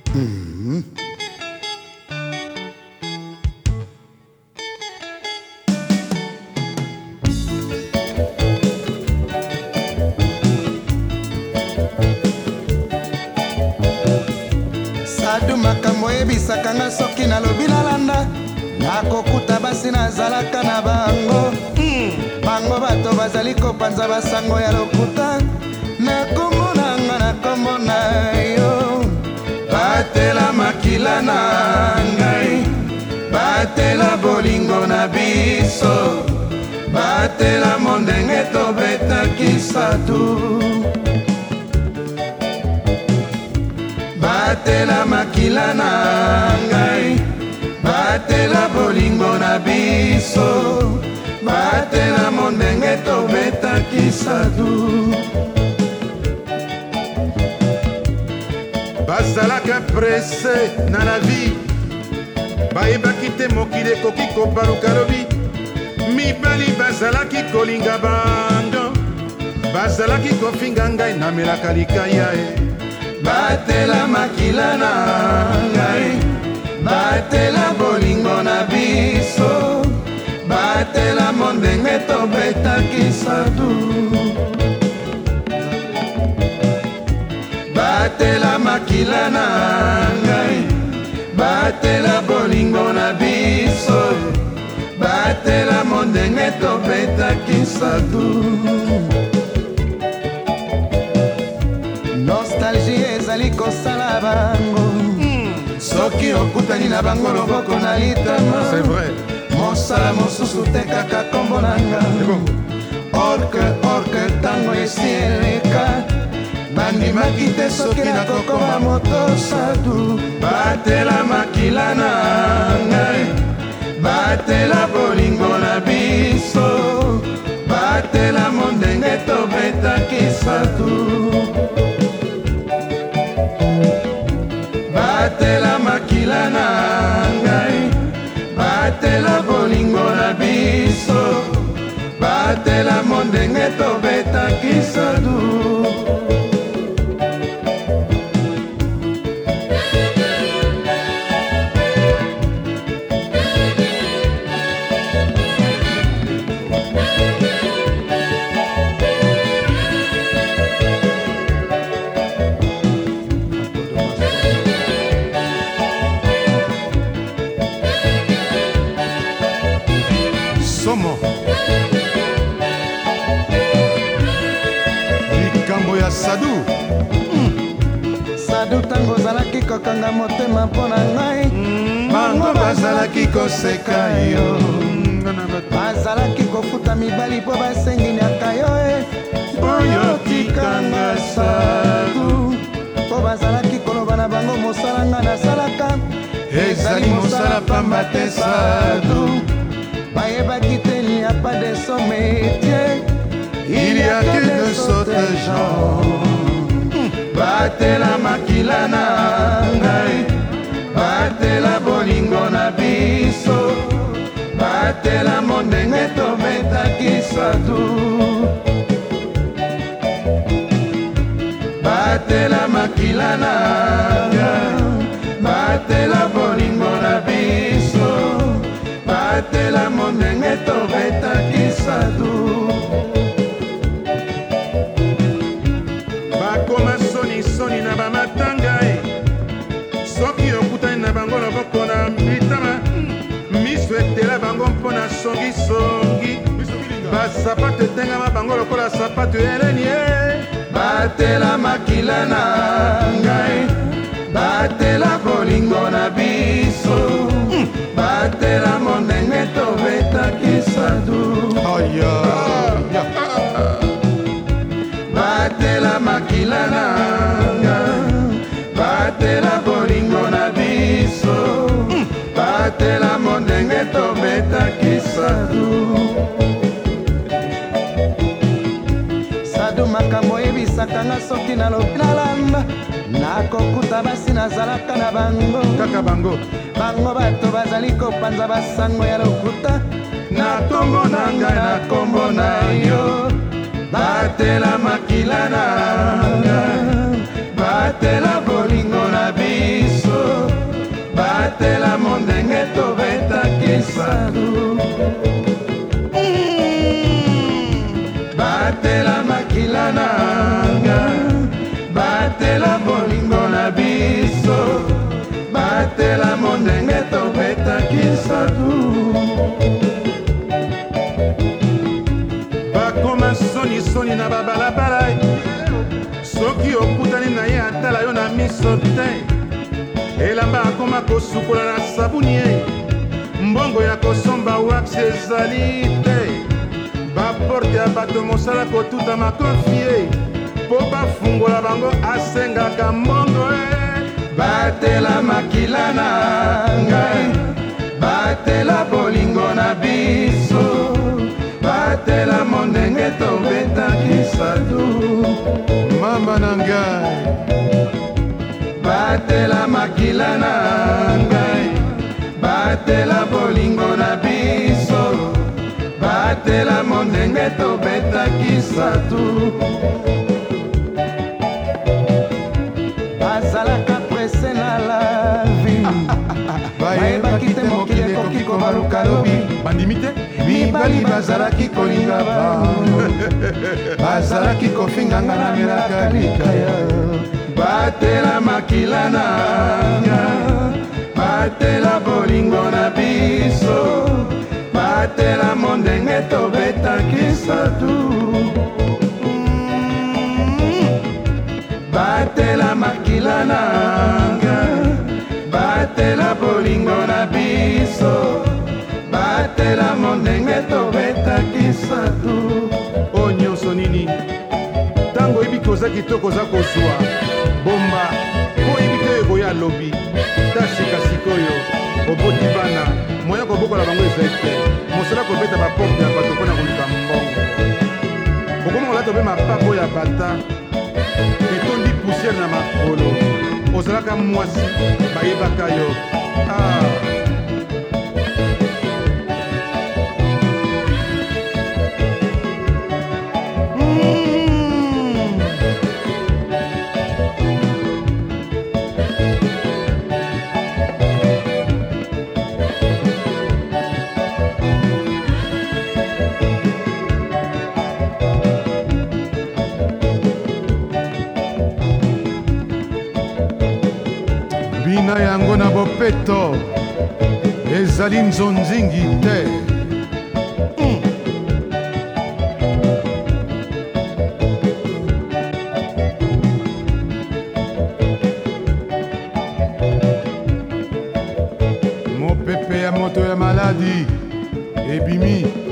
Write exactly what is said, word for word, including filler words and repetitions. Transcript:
Mm-hmm. Sadu makambo ebisaka nga soki nalobi nalanda nakokuta basi nazalaka na bango bango bato bazali kopanza basango ya lokuta na kombo na nga na kombo na yo batela makila na ngai batela bolingo na biso batela mondenge tobetaki satu batela makila na ngai batela bolingo na biso batela mondenge tobetaki satu bazalaka presse na la vie bayebaki te mokili ekoki kopaluka lobi mibali bazalaki kolinga bando bazalaki kofinga ngai namelaka likaya e batela makila na ngai batela bolingo na biso batela mondenge tobetaki satu batela makila na ngai batela bolingo na biso batela mondenge tobetaki satu nostalgie ezali kosala bango soki okutani na bango loboko na litama mosala mosusu te kaka kombo na nga orke orke ntango esi eleka bandimaki te soki nakokoma moto sadu batela makila na ngai batela bolingo na biso batela mondenge tobetaki satu batela makila na ngai batela bolingo na biso batela mondenge tobetaki sadu somo likambo ya sadu sadu ntango ozalaki kokanga motema mpo na ngai bango bazalaki koseka yo bazalaki kofuta mibali mpo basenginiaka yo e oyo tikanga sadu mpo bazalaki koloba na bango mosala nga nasalaka ezali mosala pamba te sadu bayebaki te il n'y a pas de son métier il y a que de sorte gens batela makila na ngai batela bolingo na biso batela mondenge tobetaki satu batela makila na ngai batela bolingo na biso batela mondenge tobetaki satu bakoma sonisoni na bamatanga e soki okutani na bango loboko na mitama miso etela bango mpo na songisongi basapato etengama bango lokola sapato eleni e batela makila na ngai batela bolingo na biso batela mondenge tobetaki satu batela makila na ngai batela bolingo na biso batela mondenge tobetaki satu sadu makambo ebisaka nga soki nalobi nalamba nakokuta basi nazalaka na bango kaka bango bango bato bazali kopanza basango ya lokuta na kombo na ngai na kombo na yo batela makila na ngai batela bolingo na biso soki okutani na ye atala yo na miso te, elamba akoma kosukola na sabuni ye, mbongo ya kosomba wax ezali te, baporte ya bato mosala kotuta makofi ye, mpo bafungola bango asengaka mbongo e. batela makila na ngai, batela bolingo na biso, batela mondenge tobetaki sadu mama na ngai, batela makila na ngai, batela bolingo na biso, batela mondenge tobetaki sadu. Bazalaka prese na la vie, bayebaki te mokili ekoki kobaluka lobi, bandimi te mibali bazalaki kolinga bango, bazalaki kofinganga na melaka likaya. Batela makila na nga, batela bolingo na biso, batela mondenge tobetaki sadu. Batela makila na nga, batela bolingo na biso, batela mondenge tobetaki sadu. o nyonso nini ntango oyebi koza kitoko oza kozwa bomba mpo oyebi te oyo koya lobi ta sikasikoyo oboti bana moya kobokola bango ezali te, mosala kobeta baporte ya bato mpo na koluka mbongo, okoma kolata obe mapapa oyo ya bata etondi poussière na makolo, ozalaka mwasi bayebaka yo. ah. bina yango na bopeto ezali nzonzingi te. mm. mopepe ya moto ya maladi ebimi